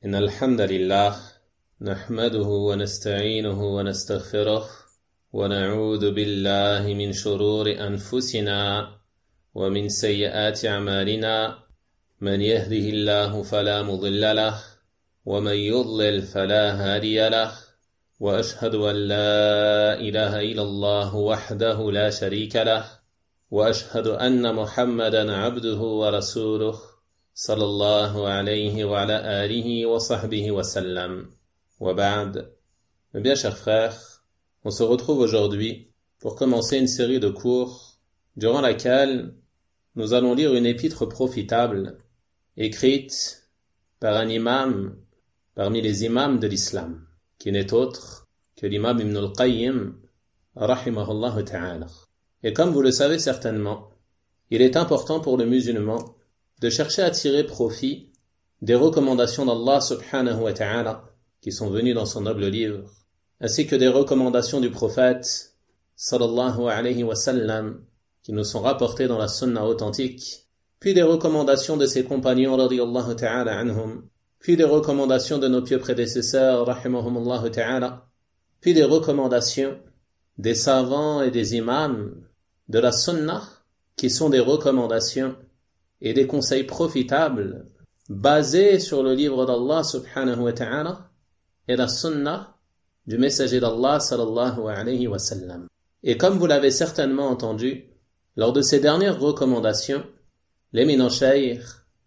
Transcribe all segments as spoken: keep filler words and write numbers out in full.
إن الحمد لله نحمده ونستعينه ونستغفره ونعوذ بالله من شرور أنفسنا ومن سيئات أعمالنا من يهده الله فلا مضل له ومن يضلل فلا هادي له وأشهد أن لا إله إلا الله وحده لا شريك له وأشهد أن محمدا عبده ورسوله صلى الله عليه وعلى آله وصحبه وسلم وبعد. Mes bien chers frères, on se retrouve aujourd'hui pour commencer une série de cours durant laquelle nous allons lire une épître profitable écrite par un imam parmi les imams de l'islam, qui n'est autre que l'imam Ibn al-Qayyim rahimahullah ta'ala. Et comme vous le savez certainement, il est important pour le musulman de chercher à tirer profit des recommandations d'Allah subhanahu wa ta'ala qui sont venues dans son noble livre, ainsi que des recommandations du prophète sallallahu alayhi wa sallam qui nous sont rapportées dans la sunna authentique, puis des recommandations de ses compagnons radiyallahu ta'ala anhum, puis des recommandations de nos pieux prédécesseurs rahimahumullah ta'ala, puis des recommandations des savants et des imams de la sunna qui sont des recommandations et des conseils profitables basés sur le livre d'Allah subhanahu wa ta'ala et la sunna du messager d'Allah sallallahu alayhi wa sallam. Et comme vous l'avez certainement entendu, lors de ces dernières recommandations, l'éminent cheikh,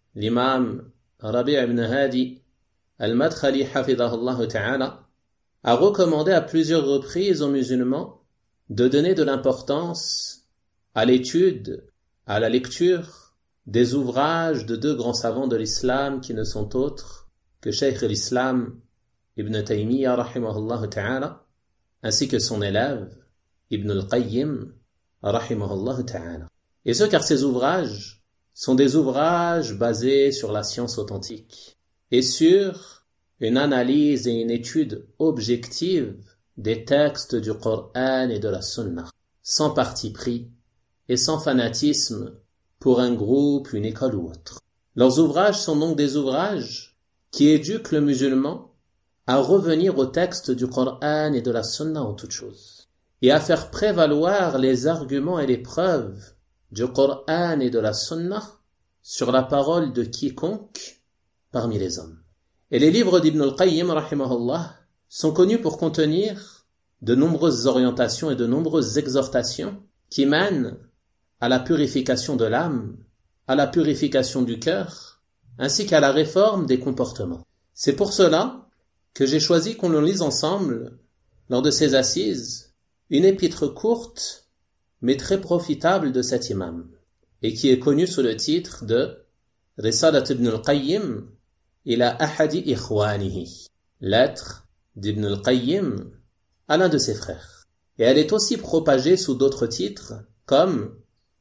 l'imam Rabi' ibn Hadi al-Madkhali hafidhahullah ta'ala, a recommandé à plusieurs reprises aux musulmans de donner de l'importance à l'étude, à la lecture des ouvrages de deux grands savants de l'islam qui ne sont autres que Cheikh l'Islam Ibn Taymiyyah rahimahullah ta'ala, ainsi que son élève Ibn al-Qayyim rahimahullah ta'ala. Et ce car ces ouvrages sont des ouvrages basés sur la science authentique et sur une analyse et une étude objective des textes du Coran et de la Sunna, sans parti pris et sans fanatisme pour un groupe, une école ou autre. Leurs ouvrages sont donc des ouvrages qui éduquent le musulman à revenir au texte du Coran et de la Sunna en toutes choses, et à faire prévaloir les arguments et les preuves du Coran et de la Sunna sur la parole de quiconque parmi les hommes. Et les livres d'Ibn al-Qayyim rahimahullah sont connus pour contenir de nombreuses orientations et de nombreuses exhortations qui mènent à la purification de l'âme, à la purification du cœur, ainsi qu'à la réforme des comportements. C'est pour cela que j'ai choisi qu'on le lise ensemble, lors de ces assises, une épître courte, mais très profitable de cet imam, et qui est connue sous le titre de Risalat ibn al-Qayyim ila ahadi ikhwanihi, lettre d'Ibn al-Qayyim à l'un de ses frères. Et elle est aussi propagée sous d'autres titres, comme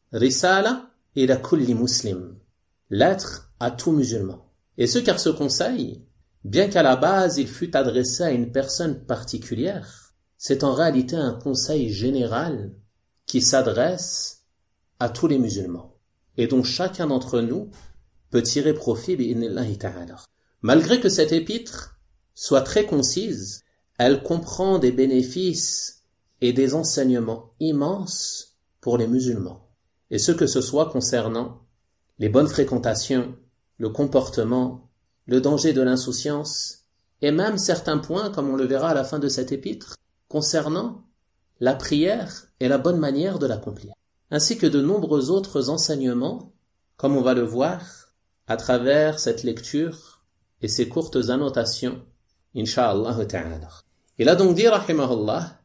Risala ila kulli muslim, lettre à tout musulman. Et ce car ce conseil, bien qu'à la base il fût adressé à une personne particulière, c'est en réalité un conseil général qui s'adresse à tous les musulmans, et dont chacun d'entre nous peut tirer profit bi'idhnillahi ta'ala. Malgré que cette épître soit très concise, elle comprend des bénéfices et des enseignements immenses pour les musulmans. Et ce que ce soit concernant les bonnes fréquentations, le comportement, le danger de l'insouciance, et même certains points, comme on le verra à la fin de cette épître, concernant la prière et la bonne manière de l'accomplir, ainsi que de nombreux autres enseignements, comme on va le voir à travers cette lecture et ces courtes annotations, insha'Allah ta'ala. Il a donc dit, rahimahullah,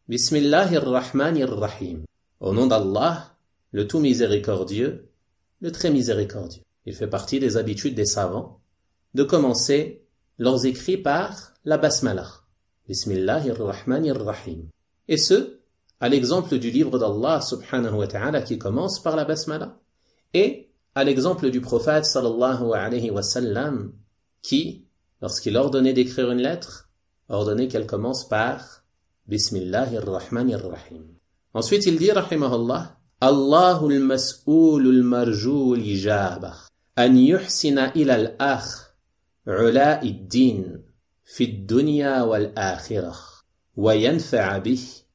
Bismillahirrahmanirrahim, au nom d'Allah, le tout miséricordieux, le très miséricordieux. Il fait partie des habitudes des savants de commencer leurs écrits par la basmala. Bismillahirrahmanirrahim. Et ce, à l'exemple du livre d'Allah subhanahu wa ta'ala qui commence par la basmala, et à l'exemple du prophète sallallahu alayhi wa sallam qui, lorsqu'il ordonnait d'écrire une lettre, ordonnait qu'elle commence par Bismillahirrahmanirrahim. Ensuite, il dit, rahimahullah, Allahul mas'oulul marjoul ijabah, an yuhsina ila al-akh علاء الدين في الدنيا والآخرة وينفع به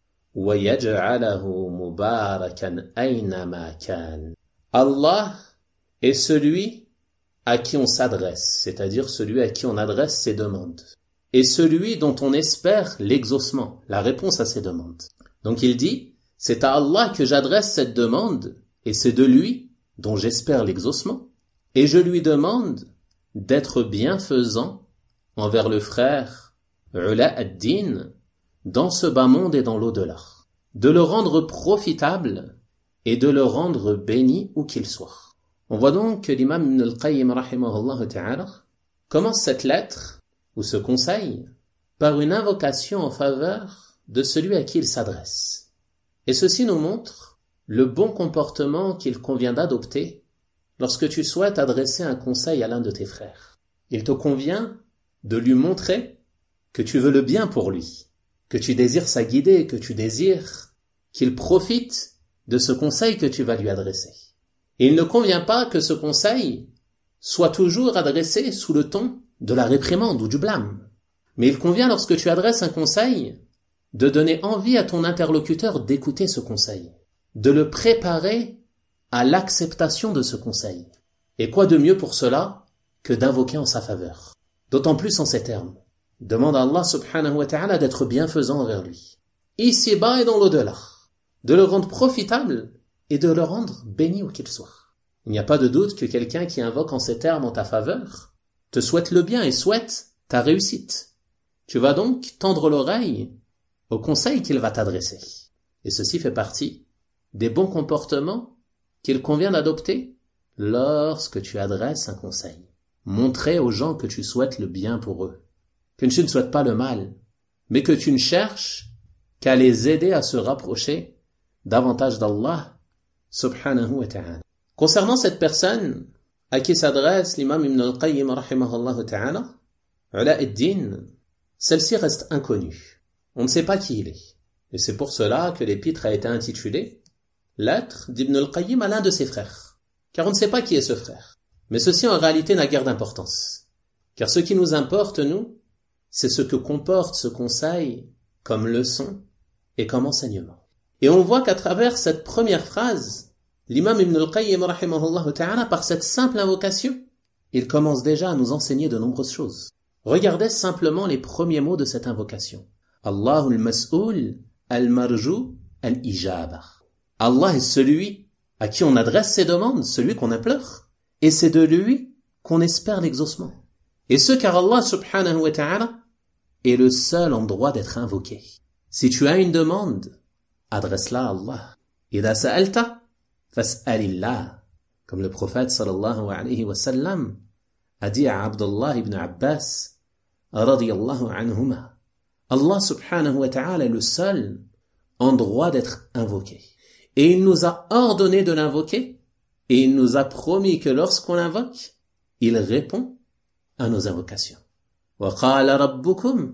ويجعله مباركا أينما كان. Allah est celui à qui on s'adresse, c'est-à-dire celui à qui on adresse ses demandes, et celui dont on espère l'exaucement, la réponse à ses demandes. Donc il dit, c'est à Allah que j'adresse cette demande, et c'est de lui dont j'espère l'exaucement, et je lui demande d'être bienfaisant envers le frère Ula ad-Din dans ce bas monde et dans l'au-delà, de le rendre profitable et de le rendre béni où qu'il soit. On voit donc que l'imam Ibn al-Qayyim rahimahullah ta'ala commence cette lettre ou ce conseil par une invocation en faveur de celui à qui il s'adresse. Et ceci nous montre le bon comportement qu'il convient d'adopter lorsque tu souhaites adresser un conseil à l'un de tes frères. Il te convient de lui montrer que tu veux le bien pour lui, que tu désires sa guidée, que tu désires qu'il profite de ce conseil que tu vas lui adresser. Et il ne convient pas que ce conseil soit toujours adressé sous le ton de la réprimande ou du blâme. Mais il convient, lorsque tu adresses un conseil, de donner envie à ton interlocuteur d'écouter ce conseil, de le préparer à l'acceptation de ce conseil. Et quoi de mieux pour cela que d'invoquer en sa faveur, d'autant plus en ces termes. Demande à Allah subhanahu wa ta'ala d'être bienfaisant envers lui, ici-bas et dans l'au-delà, de le rendre profitable et de le rendre béni où qu'il soit. Il n'y a pas de doute que quelqu'un qui invoque en ces termes en ta faveur te souhaite le bien et souhaite ta réussite. Tu vas donc tendre l'oreille au conseil qu'il va t'adresser. Et ceci fait partie des bons comportements qu'il convient d'adopter lorsque tu adresses un conseil. Montrer aux gens que tu souhaites le bien pour eux, que tu ne souhaites pas le mal, mais que tu ne cherches qu'à les aider à se rapprocher davantage d'Allah subhanahu wa ta'ala. Concernant cette personne à qui s'adresse l'imam Ibn al-Qayyim rahimahullah ta'ala, Ula ad-Din, celle-ci reste inconnue. On ne sait pas qui il est. Et c'est pour cela que l'épître a été intitulée Lettre d'Ibn al-Qayyim à l'un de ses frères. Car on ne sait pas qui est ce frère. Mais ceci en réalité n'a guère d'importance. Car ce qui nous importe, nous, c'est ce que comporte ce conseil comme leçon et comme enseignement. Et on voit qu'à travers cette première phrase, l'imam Ibn al-Qayyim rahimahullah ta'ala, par cette simple invocation, il commence déjà à nous enseigner de nombreuses choses. Regardez simplement les premiers mots de cette invocation. Allahul mas'oul al-marju al-ijaba. Allah est celui à qui on adresse ses demandes, celui qu'on implore, et c'est de lui qu'on espère l'exaucement. Et ce car Allah subhanahu wa ta'ala est le seul en droit d'être invoqué. Si tu as une demande, adresse-la à Allah. Idha sa'alta, fas'alillah. Comme le prophète sallallahu alayhi wa sallam a dit à Abdullah ibn Abbas radiyallahu anhuma. Allah subhanahu wa ta'ala est le seul en droit d'être invoqué. Et il nous a ordonné de l'invoquer, et il nous a promis que lorsqu'on l'invoque, il répond à nos invocations. وَقَالَ رَبُّكُمْ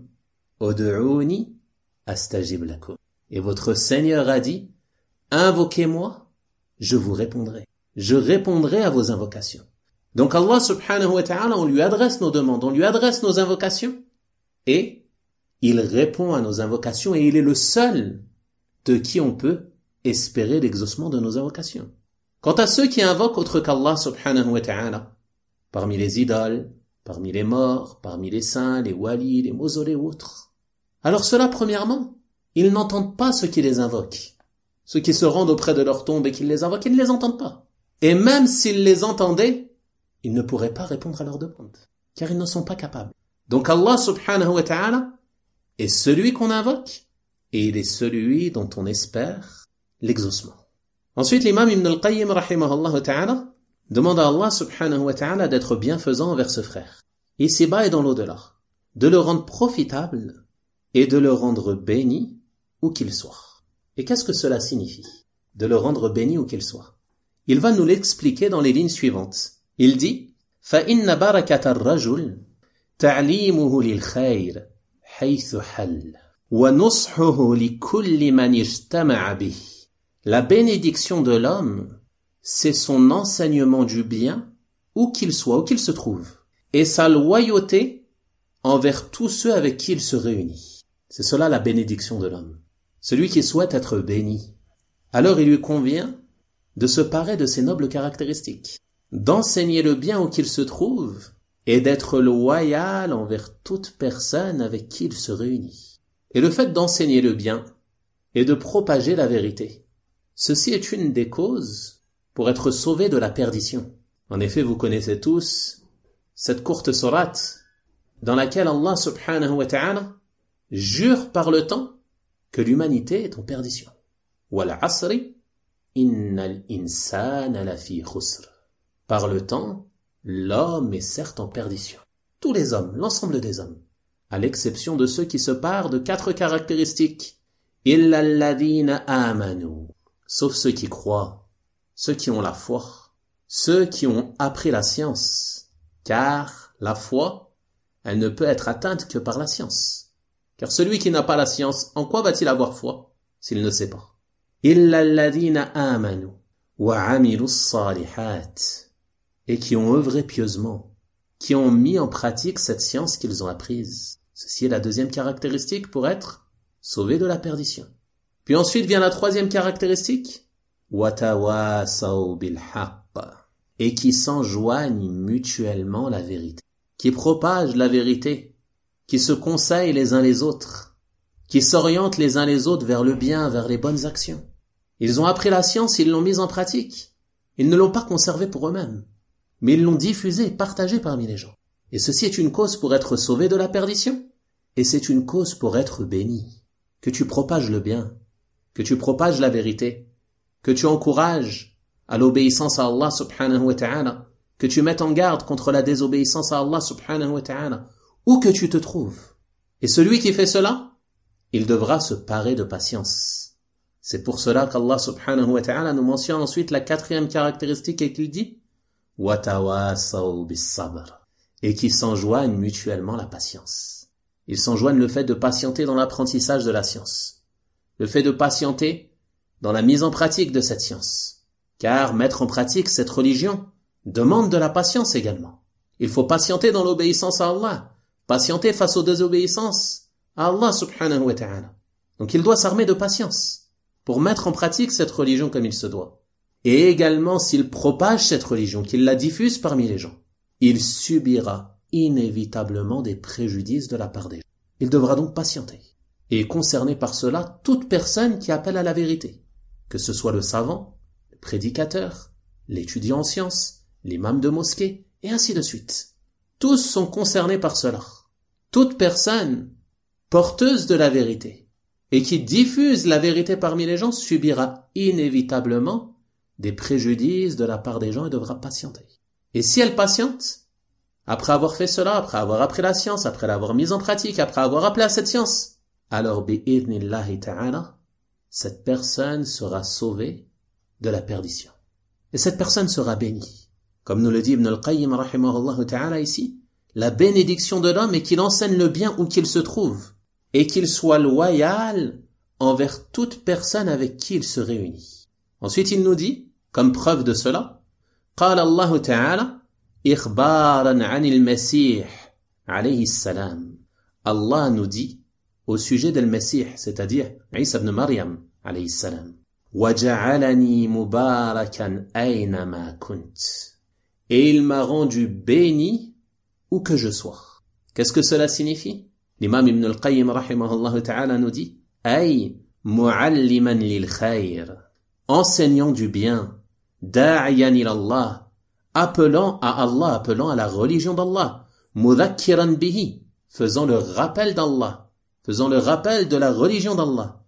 أُدْعُونِي أَسْتَجِبْ لَكُمْ. Et votre Seigneur a dit, invoquez-moi, je vous répondrai. Je répondrai à vos invocations. Donc Allah subhanahu wa ta'ala, on lui adresse nos demandes, on lui adresse nos invocations, et il répond à nos invocations, et il est le seul de qui on peut espérer l'exaucement de nos invocations. Quant à ceux qui invoquent autre qu'Allah subhanahu wa ta'ala, parmi les idoles, parmi les morts, parmi les saints, les walis, les mausolées ou autres, alors ceux-là, premièrement, ils n'entendent pas ceux qui les invoquent. Ceux qui se rendent auprès de leur tombe et qui les invoquent, ils ne les entendent pas. Et même s'ils les entendaient, ils ne pourraient pas répondre à leurs demandes, car ils ne sont pas capables. Donc Allah subhanahu wa ta'ala est celui qu'on invoque, et il est celui dont on espère l'exaucement. Ensuite, l'imam Ibn al-Qayyim rahimahullah ta'ala demande à Allah subhanahu wa ta'ala d'être bienfaisant envers ce frère, ici-bas et dans l'au-delà, de le rendre profitable et de le rendre béni où qu'il soit. Et qu'est-ce que cela signifie, de le rendre béni où qu'il soit? Il va nous l'expliquer dans les lignes suivantes. Il dit فَإِنَّ بَرَكَةَ الرَّجُلِ تَعْلِيمُهُ لِلْخَيْرِ حَيْثُ حَلَّ وَنُصْحُهُ لِكُلِّ مَنِ اجْتَمَعَ بِهِ. La bénédiction de l'homme, c'est son enseignement du bien, où qu'il soit, où qu'il se trouve, et sa loyauté envers tous ceux avec qui il se réunit. C'est cela la bénédiction de l'homme. Celui qui souhaite être béni, alors il lui convient de se parer de ces nobles caractéristiques, d'enseigner le bien où qu'il se trouve et d'être loyal envers toute personne avec qui il se réunit. Et le fait d'enseigner le bien et de propager la vérité, ceci est une des causes pour être sauvé de la perdition. En effet, vous connaissez tous cette courte sourate dans laquelle Allah subhanahu wa ta'ala jure par le temps que l'humanité est en perdition. Wal asri innal insana lafi khusr. Par le temps, l'homme est certes en perdition. Tous les hommes, l'ensemble des hommes, à l'exception de ceux qui se parent de quatre caractéristiques. Illa alladhina amanu. Sauf ceux qui croient, ceux qui ont la foi, ceux qui ont appris la science. Car la foi, elle ne peut être atteinte que par la science. Car celui qui n'a pas la science, en quoi va-t-il avoir foi s'il ne sait pas? Illa alladhina amanu wa amilu s-salihat. Et qui ont œuvré pieusement, qui ont mis en pratique cette science qu'ils ont apprise. Ceci est la deuxième caractéristique pour être sauvé de la perdition. Puis ensuite vient la troisième caractéristique, وَتَوَاسَوْا بِالْحَقِّ, et qui s'enjoignent mutuellement la vérité, qui propagent la vérité, qui se conseillent les uns les autres, qui s'orientent les uns les autres vers le bien, vers les bonnes actions. Ils ont appris la science, ils l'ont mise en pratique. Ils ne l'ont pas conservée pour eux-mêmes, mais ils l'ont diffusée, partagée parmi les gens. Et ceci est une cause pour être sauvé de la perdition, et c'est une cause pour être béni. Que tu propages le bien, que tu propages la vérité, que tu encourages à l'obéissance à Allah subhanahu wa ta'ala, que tu mettes en garde contre la désobéissance à Allah subhanahu wa ta'ala, où que tu te trouves. Et celui qui fait cela, il devra se parer de patience. C'est pour cela qu'Allah subhanahu wa ta'ala nous mentionne ensuite la quatrième caractéristique et qu'il dit وَتَوَاسَوْا بِالصَّبْرِ, et qui s'enjoignent mutuellement la patience. Ils s'enjoignent le fait de patienter dans l'apprentissage de la science, le fait de patienter dans la mise en pratique de cette science. Car mettre en pratique cette religion demande de la patience également. Il faut patienter dans l'obéissance à Allah, patienter face aux désobéissances à Allah subhanahu wa ta'ala. Donc il doit s'armer de patience pour mettre en pratique cette religion comme il se doit. Et également, s'il propage cette religion, qu'il la diffuse parmi les gens, il subira inévitablement des préjudices de la part des gens. Il devra donc patienter. Et est concerné par cela toute personne qui appelle à la vérité, que ce soit le savant, le prédicateur, l'étudiant en sciences, l'imam de mosquée, et ainsi de suite. Tous sont concernés par cela. Toute personne porteuse de la vérité et qui diffuse la vérité parmi les gens subira inévitablement des préjudices de la part des gens et devra patienter. Et si elle patiente, après avoir fait cela, après avoir appris la science, après l'avoir mise en pratique, après avoir appelé à cette science, alors bi'idhnillahi ta'ala, cette personne sera sauvée de la perdition. Et cette personne sera bénie. Comme nous le dit Ibn al-Qayyim rahimahullah ta'ala ici, la bénédiction de l'homme est qu'il enseigne le bien où qu'il se trouve et qu'il soit loyal envers toute personne avec qui il se réunit. Ensuite il nous dit, comme preuve de cela, قال الله تعالى إخبارا عن المسيح عليه السلام. Allah nous dit au sujet del Messie, c'est-à-dire Isa ibn Maryam alayhi salam, وَجَعَلَنِي مُبَارَكًا أَيْنَمَا كُنْتِ, et il m'a rendu béni où que je sois. Qu'est-ce que cela signifie? L'imam Ibn al-Qayyim rahimahullah ta'ala nous dit أي معلما للخير, enseignant du bien, داعيا إلى الله, appelant à Allah, appelant à la religion d'Allah, مذكرا به, faisant le rappel d'Allah, faisant le rappel de la religion d'Allah,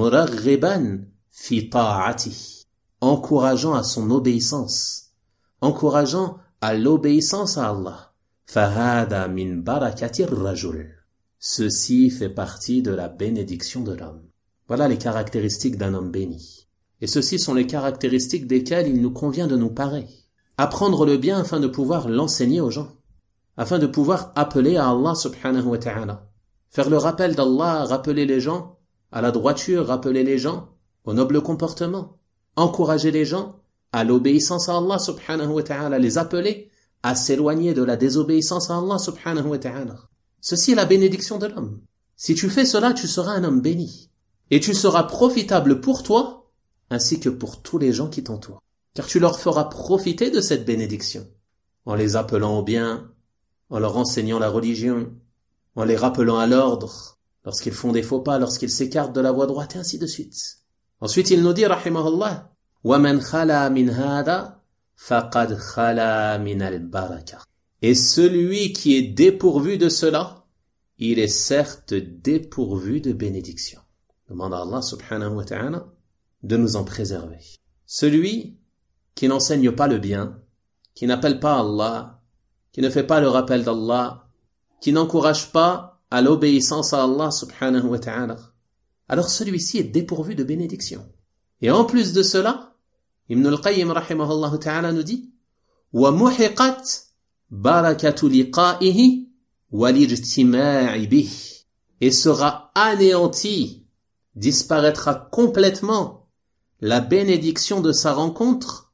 مرغبا في طاعته, encourageant à son obéissance, encourageant à l'obéissance à Allah. فهذا من بركة الرجل, ceci fait partie de la bénédiction de l'homme. Voilà les caractéristiques d'un homme béni. Et ceci sont les caractéristiques desquelles il nous convient de nous parer. Apprendre le bien afin de pouvoir l'enseigner aux gens, afin de pouvoir appeler à Allah subhanahu wa ta'ala. Faire le rappel d'Allah, rappeler les gens à la droiture, rappeler les gens au noble comportement, encourager les gens à l'obéissance à Allah subhanahu wa ta'ala, les appeler à s'éloigner de la désobéissance à Allah subhanahu wa ta'ala. Ceci est la bénédiction de l'homme. Si tu fais cela, tu seras un homme béni. Et tu seras profitable pour toi, ainsi que pour tous les gens qui t'entourent. Car tu leur feras profiter de cette bénédiction, en les appelant au bien, en leur enseignant la religion, en les rappelant à l'ordre, lorsqu'ils font des faux pas, lorsqu'ils s'écartent de la voie droite, et ainsi de suite. Ensuite, il nous dit, rahimahullah, وَمَنْ خَلَى مِنْ هَذَا فَقَدْ خَلَى مِنَ الْبَرَكَةِ. Et celui qui est dépourvu de cela, il est certes dépourvu de bénédiction. Demande à Allah subhanahu wa ta'ala de nous en préserver. Celui qui n'enseigne pas le bien, qui n'appelle pas Allah, qui ne fait pas le rappel d'Allah, qui n'encourage pas à l'obéissance à Allah subhanahu wa ta'ala, alors celui-ci est dépourvu de bénédiction. Et en plus de cela, Ibn al-Qayyim rahimahullah ta'ala nous dit وَمُحِقَتْ بَرَكَةُ لِقَائِهِ وَالِاجْتِمَاعِ بِهِ. Et sera anéanti, disparaîtra complètement la bénédiction de sa rencontre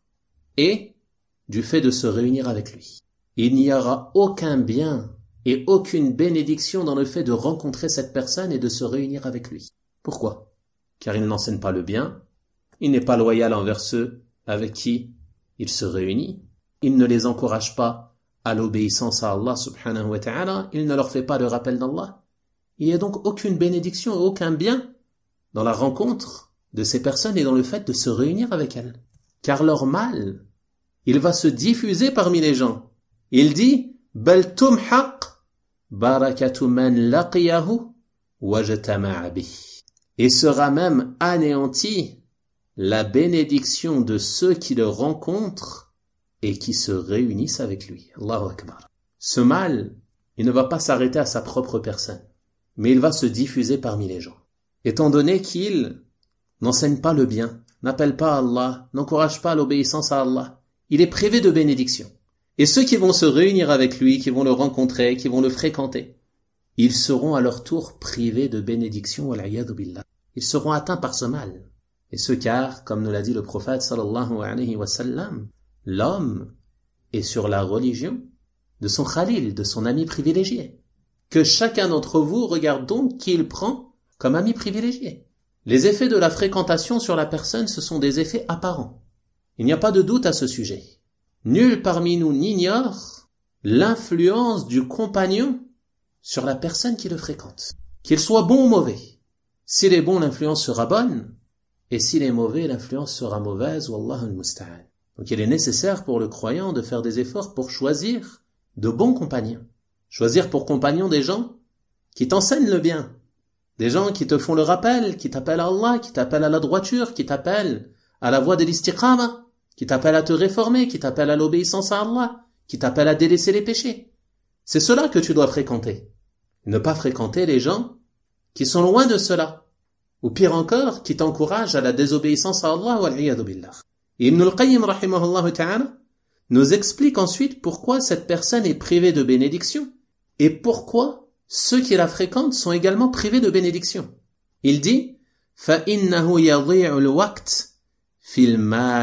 et du fait de se réunir avec lui. Il n'y aura aucun bien et aucune bénédiction dans le fait de rencontrer cette personne et de se réunir avec lui. Pourquoi? Car il n'enseigne pas le bien, il n'est pas loyal envers ceux avec qui il se réunit, il ne les encourage pas à l'obéissance à Allah subhanahu wa ta'ala, il ne leur fait pas de rappel d'Allah. Il n'y a donc aucune bénédiction et aucun bien dans la rencontre de ces personnes et dans le fait de se réunir avec elles. Car leur mal, il va se diffuser parmi les gens. Il dit بَلْ تُمْحَقْ بَرَكَةُ مَنْ لَقِيَهُ وَاجْتَمَعَ بِهِ. Et sera même anéanti la bénédiction de ceux qui le rencontrent et qui se réunissent avec lui. Allahu Akbar. Ce mal, il ne va pas s'arrêter à sa propre personne, mais il va se diffuser parmi les gens. Étant donné qu'il n'enseigne pas le bien, n'appelle pas Allah, n'encourage pas l'obéissance à Allah, il est privé de bénédiction. Et ceux qui vont se réunir avec lui, qui vont le rencontrer, qui vont le fréquenter, ils seront à leur tour privés de bénédiction, wal-'iyadhu billah. Ils seront atteints par ce mal. Et ce car, comme nous l'a dit le prophète sallallahu alayhi wa sallam, l'homme est sur la religion de son khalil, de son ami privilégié. Que chacun d'entre vous regarde donc qui il prend comme ami privilégié. Les effets de la fréquentation sur la personne, ce sont des effets apparents. Il n'y a pas de doute à ce sujet. Nul parmi nous n'ignore l'influence du compagnon sur la personne qui le fréquente. Qu'il soit bon ou mauvais. S'il est bon, l'influence sera bonne. Et s'il est mauvais, l'influence sera mauvaise. Wallahu al-musta'an. Donc il est nécessaire pour le croyant de faire des efforts pour choisir de bons compagnons. Choisir pour compagnons des gens qui t'enseignent le bien. Des gens qui te font le rappel, qui t'appellent à Allah, qui t'appellent à la droiture, qui t'appellent à la voie de l'istiqama, qui t'appellent à te réformer, qui t'appellent à l'obéissance à Allah, qui t'appellent à délaisser les péchés. C'est cela que tu dois fréquenter. Ne pas fréquenter les gens qui sont loin de cela. Ou pire encore, qui t'encouragent à la désobéissance à Allah, wal-'iyadhu billah. Ibn al-Qayyim rahimahullah ta'ala nous explique ensuite pourquoi cette personne est privée de bénédiction et pourquoi ceux qui la fréquentent sont également privés de bénédiction. Il dit فَإِنَّهُ يَضِيعُ الْوَقْتِ فِي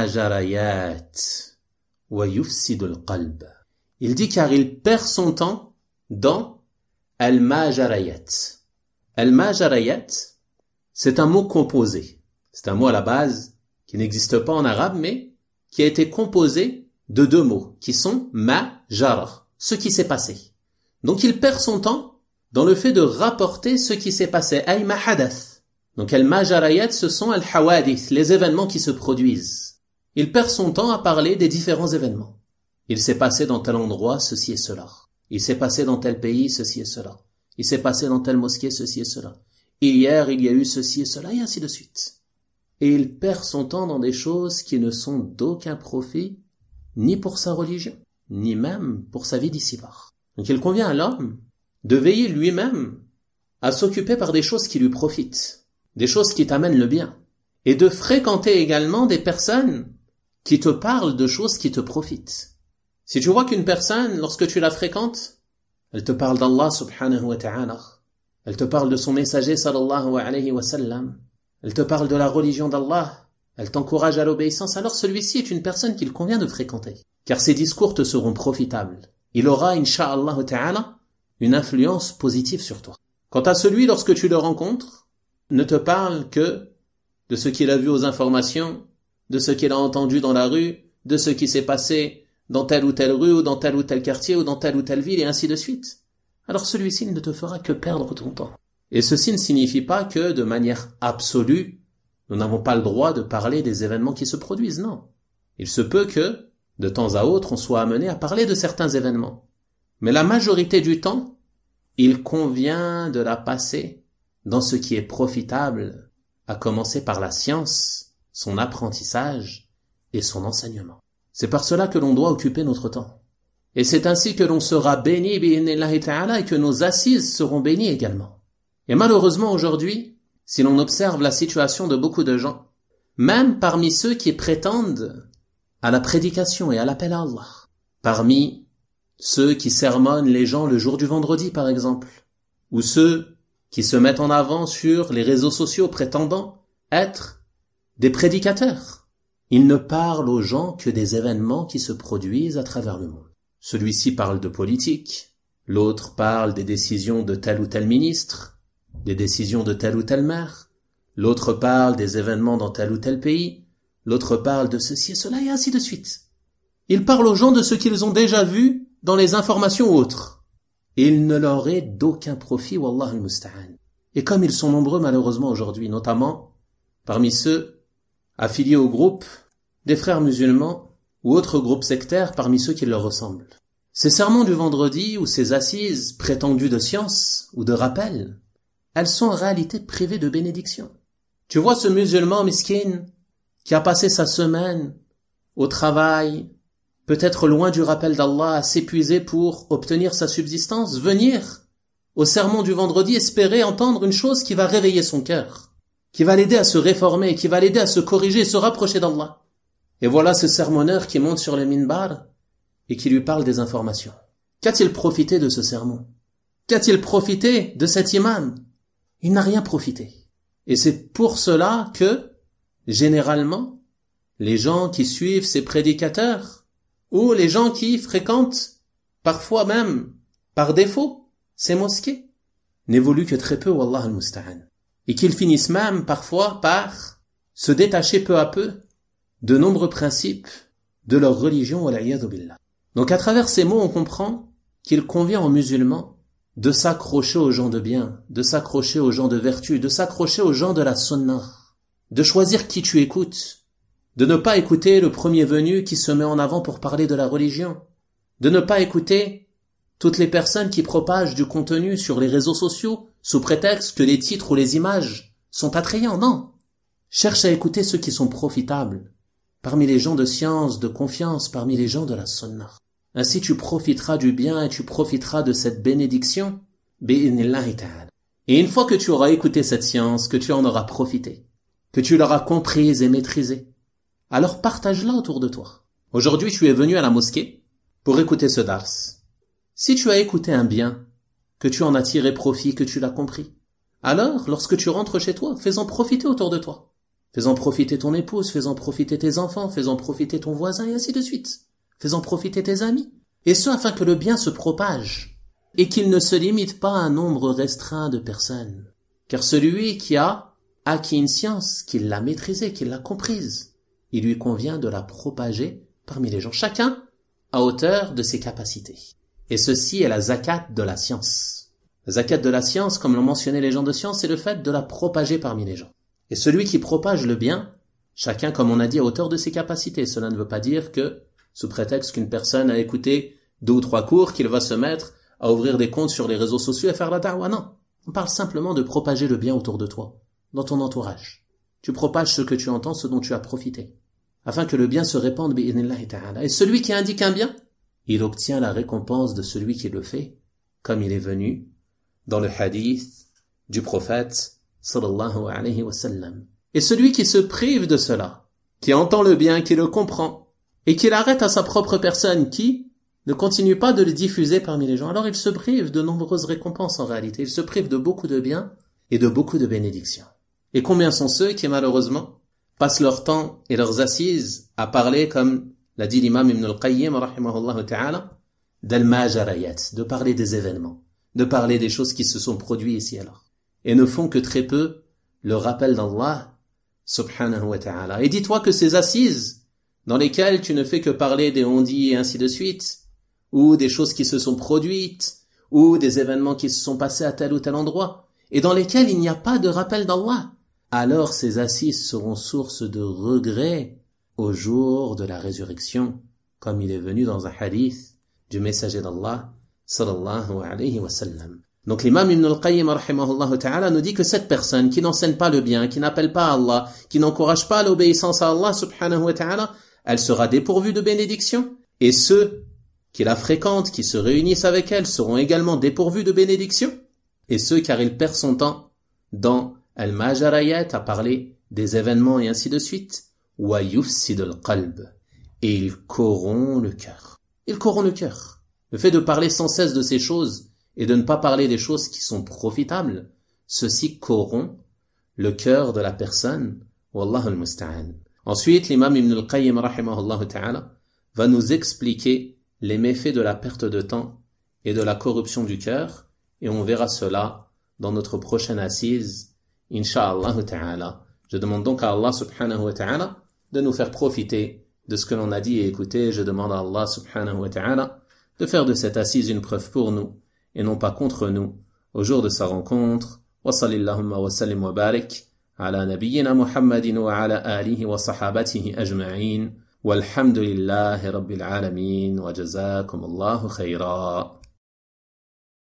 الْمَاجَرَيَاتِ وَيُفْسِدُ الْقَلْبِ. Il dit car il perd son temps dans al-majarayat. Al-majarayat, c'est un mot composé. C'est un mot à la base qui n'existe pas en arabe, mais qui a été composé de deux mots, qui sont ma-jara, ce qui s'est passé. Donc il perd son temps dans le fait de rapporter ce qui s'est passé, ay ma hadath. Donc al-majarayat, ce sont al-hawadith, les événements qui se produisent. Il perd son temps à parler des différents événements. Il s'est passé dans tel endroit ceci et cela. Il s'est passé dans tel pays ceci et cela. Il s'est passé dans telle mosquée ceci et cela. Hier, il y a eu ceci et cela, et ainsi de suite. Et il perd son temps dans des choses qui ne sont d'aucun profit, ni pour sa religion, ni même pour sa vie d'ici-bas. Donc il convient à l'homme de veiller lui-même à s'occuper par des choses qui lui profitent, des choses qui t'amènent le bien, et de fréquenter également des personnes qui te parlent de choses qui te profitent. Si tu vois qu'une personne, lorsque tu la fréquentes, elle te parle d'Allah subhanahu wa ta'ala, elle te parle de son messager sallallahu alayhi wa sallam, elle te parle de la religion d'Allah, elle t'encourage à l'obéissance, alors celui-ci est une personne qu'il convient de fréquenter. car ses discours te seront profitables. Il aura, incha'Allah ta'ala, une influence positive sur toi. Quant à celui, lorsque tu le rencontres, ne te parle que de ce qu'il a vu aux informations, de ce qu'il a entendu dans la rue, de ce qui s'est passé dans telle ou telle rue, ou dans tel ou tel quartier, ou dans telle ou telle ville, et ainsi de suite. Alors celui-ci ne te fera que perdre ton temps. Et ceci ne signifie pas que, de manière absolue, nous n'avons pas le droit de parler des événements qui se produisent, non. Il se peut que, de temps à autre, on soit amené à parler de certains événements. Mais la majorité du temps, il convient de la passer dans ce qui est profitable, à commencer par la science, son apprentissage et son enseignement. C'est par cela que l'on doit occuper notre temps. Et c'est ainsi que l'on sera béni, bi'idhnillahi ta'ala, et que nos assises seront bénies également. Et malheureusement aujourd'hui, si l'on observe la situation de beaucoup de gens, même parmi ceux qui prétendent à la prédication et à l'appel à Allah, parmi ceux qui sermonnent les gens le jour du vendredi par exemple, ou ceux qui se mettent en avant sur les réseaux sociaux prétendant être des prédicateurs, ils ne parlent aux gens que des événements qui se produisent à travers le monde. Celui-ci parle de politique, l'autre parle des décisions de tel ou tel ministre, des décisions de tel ou tel maire, l'autre parle des événements dans tel ou tel pays, l'autre parle de ceci et cela et ainsi de suite. Ils parlent aux gens de ce qu'ils ont déjà vu dans les informations autres. Et il ne leur est d'aucun profit, wallah al-musta'an. Et comme ils sont nombreux malheureusement aujourd'hui, notamment parmi ceux affiliés au groupe des frères musulmans ou autres groupes sectaires parmi ceux qui leur ressemblent. Ces sermons du vendredi ou ces assises prétendues de science ou de rappel, elles sont en réalité privées de bénédiction. Tu vois ce musulman miskin qui a passé sa semaine au travail, peut-être loin du rappel d'Allah, à s'épuiser pour obtenir sa subsistance, venir au sermon du vendredi espérer entendre une chose qui va réveiller son cœur, qui va l'aider à se réformer, qui va l'aider à se corriger et se rapprocher d'Allah. Et voilà ce sermonneur qui monte sur le minbar et qui lui parle des informations. Qu'a-t-il profité de ce sermon? Qu'a-t-il profité de cet imam? Il n'a rien profité. Et c'est pour cela que, généralement, les gens qui suivent ces prédicateurs, ou les gens qui fréquentent, parfois même, par défaut, ces mosquées, n'évoluent que très peu, wallah al-musta'an. Et qu'ils finissent même, parfois, par se détacher peu à peu de nombreux principes de leur religion, wal'iyadhu billah. Donc à travers ces mots, on comprend qu'il convient aux musulmans de s'accrocher aux gens de bien, de s'accrocher aux gens de vertu, de s'accrocher aux gens de la sunnah, de choisir qui tu écoutes, de ne pas écouter le premier venu qui se met en avant pour parler de la religion, de ne pas écouter toutes les personnes qui propagent du contenu sur les réseaux sociaux sous prétexte que les titres ou les images sont attrayants. Non. Cherche à écouter ceux qui sont profitables, parmi les gens de science, de confiance, parmi les gens de la sunnah. Ainsi tu profiteras du bien et tu profiteras de cette bénédiction, bi'idhnillahi ta'ala. Et une fois que tu auras écouté cette science, que tu en auras profité, que tu l'auras comprise et maîtrisée, alors partage-la autour de toi. Aujourd'hui tu es venu à la mosquée pour écouter ce dars. Si tu as écouté un bien, que tu en as tiré profit, que tu l'as compris, alors lorsque tu rentres chez toi, fais-en profiter autour de toi. Fais-en profiter ton épouse, fais-en profiter tes enfants, fais-en profiter ton voisin et ainsi de suite. Fais-en profiter tes amis. Et ce afin que le bien se propage et qu'il ne se limite pas à un nombre restreint de personnes. Car celui qui a acquis une science, qui l'a maîtrisée, qui l'a comprise, il lui convient de la propager parmi les gens. Chacun à hauteur de ses capacités. Et ceci est la zakat de la science. La zakat de la science, comme l'ont mentionné les gens de science, c'est le fait de la propager parmi les gens. Et celui qui propage le bien, chacun, comme on a dit, à hauteur de ses capacités. Cela ne veut pas dire que, sous prétexte qu'une personne a écouté deux ou trois cours, qu'il va se mettre à ouvrir des comptes sur les réseaux sociaux et faire la da'wa. Non. On parle simplement de propager le bien autour de toi, dans ton entourage. Tu propages ce que tu entends, ce dont tu as profité, afin que le bien se répande bi'idhnillahi ta'ala. Et celui qui indique un bien, il obtient la récompense de celui qui le fait, comme il est venu dans le hadith du prophète sallallahu alayhi wa sallam. Et celui qui se prive de cela, qui entend le bien, qui le comprend, et qui l'arrête à sa propre personne, qui ne continue pas de le diffuser parmi les gens, alors il se prive de nombreuses récompenses en réalité. Il se prive de beaucoup de biens et de beaucoup de bénédictions. Et combien sont ceux qui malheureusement passent leur temps et leurs assises à parler comme l'a dit l'imam Ibn al-Qayyim, rahimahullah ta'ala, d'al-majarayat, de parler des événements, de parler des choses qui se sont produites ici alors, et ne font que très peu le rappel d'Allah, subhanahu wa ta'ala. Et dis-toi que ces assises, dans lesquelles tu ne fais que parler des on-dit et ainsi de suite, ou des choses qui se sont produites, ou des événements qui se sont passés à tel ou tel endroit, et dans lesquels il n'y a pas de rappel d'Allah, alors ces assises seront source de regret au jour de la résurrection, comme il est venu dans un hadith du messager d'Allah, sallallahu alayhi wa sallam. Donc l'imam Ibn al-Qayyim, rahimahullah ta'ala, nous dit que cette personne qui n'enseigne pas le bien, qui n'appelle pas à Allah, qui n'encourage pas l'obéissance à Allah, subhanahu wa ta'ala, elle sera dépourvue de bénédiction, et ceux qui la fréquentent, qui se réunissent avec elle, seront également dépourvus de bénédiction, et ceux car il perd son temps dans al-majarayat, à parler des événements et ainsi de suite, wa yufsid al-qalb, et il corrompt le cœur. Il corrompt le cœur. Le fait de parler sans cesse de ces choses et de ne pas parler des choses qui sont profitables, ceci corrompt le cœur de la personne. Wallahu al-musta'an. Ensuite, l'imam Ibn al-Qayyim, rahimahullah ta'ala, va nous expliquer les méfaits de la perte de temps et de la corruption du cœur, et on verra cela dans notre prochaine assise, insha'Allah ta'ala. Je demande donc à Allah subhanahu wa ta'ala de nous faire profiter de ce que l'on a dit et écouté. Je demande à Allah subhanahu wa ta'ala de faire de cette assise une preuve pour nous et non pas contre nous au jour de sa rencontre. Wa sallallahu wa sallim wa barik ala nabiyyina Muhammadin wa ala alihi wa sahabatihi ajma'in. Walhamdulillahi rabbil alamin wa jazakum Allahu khayra.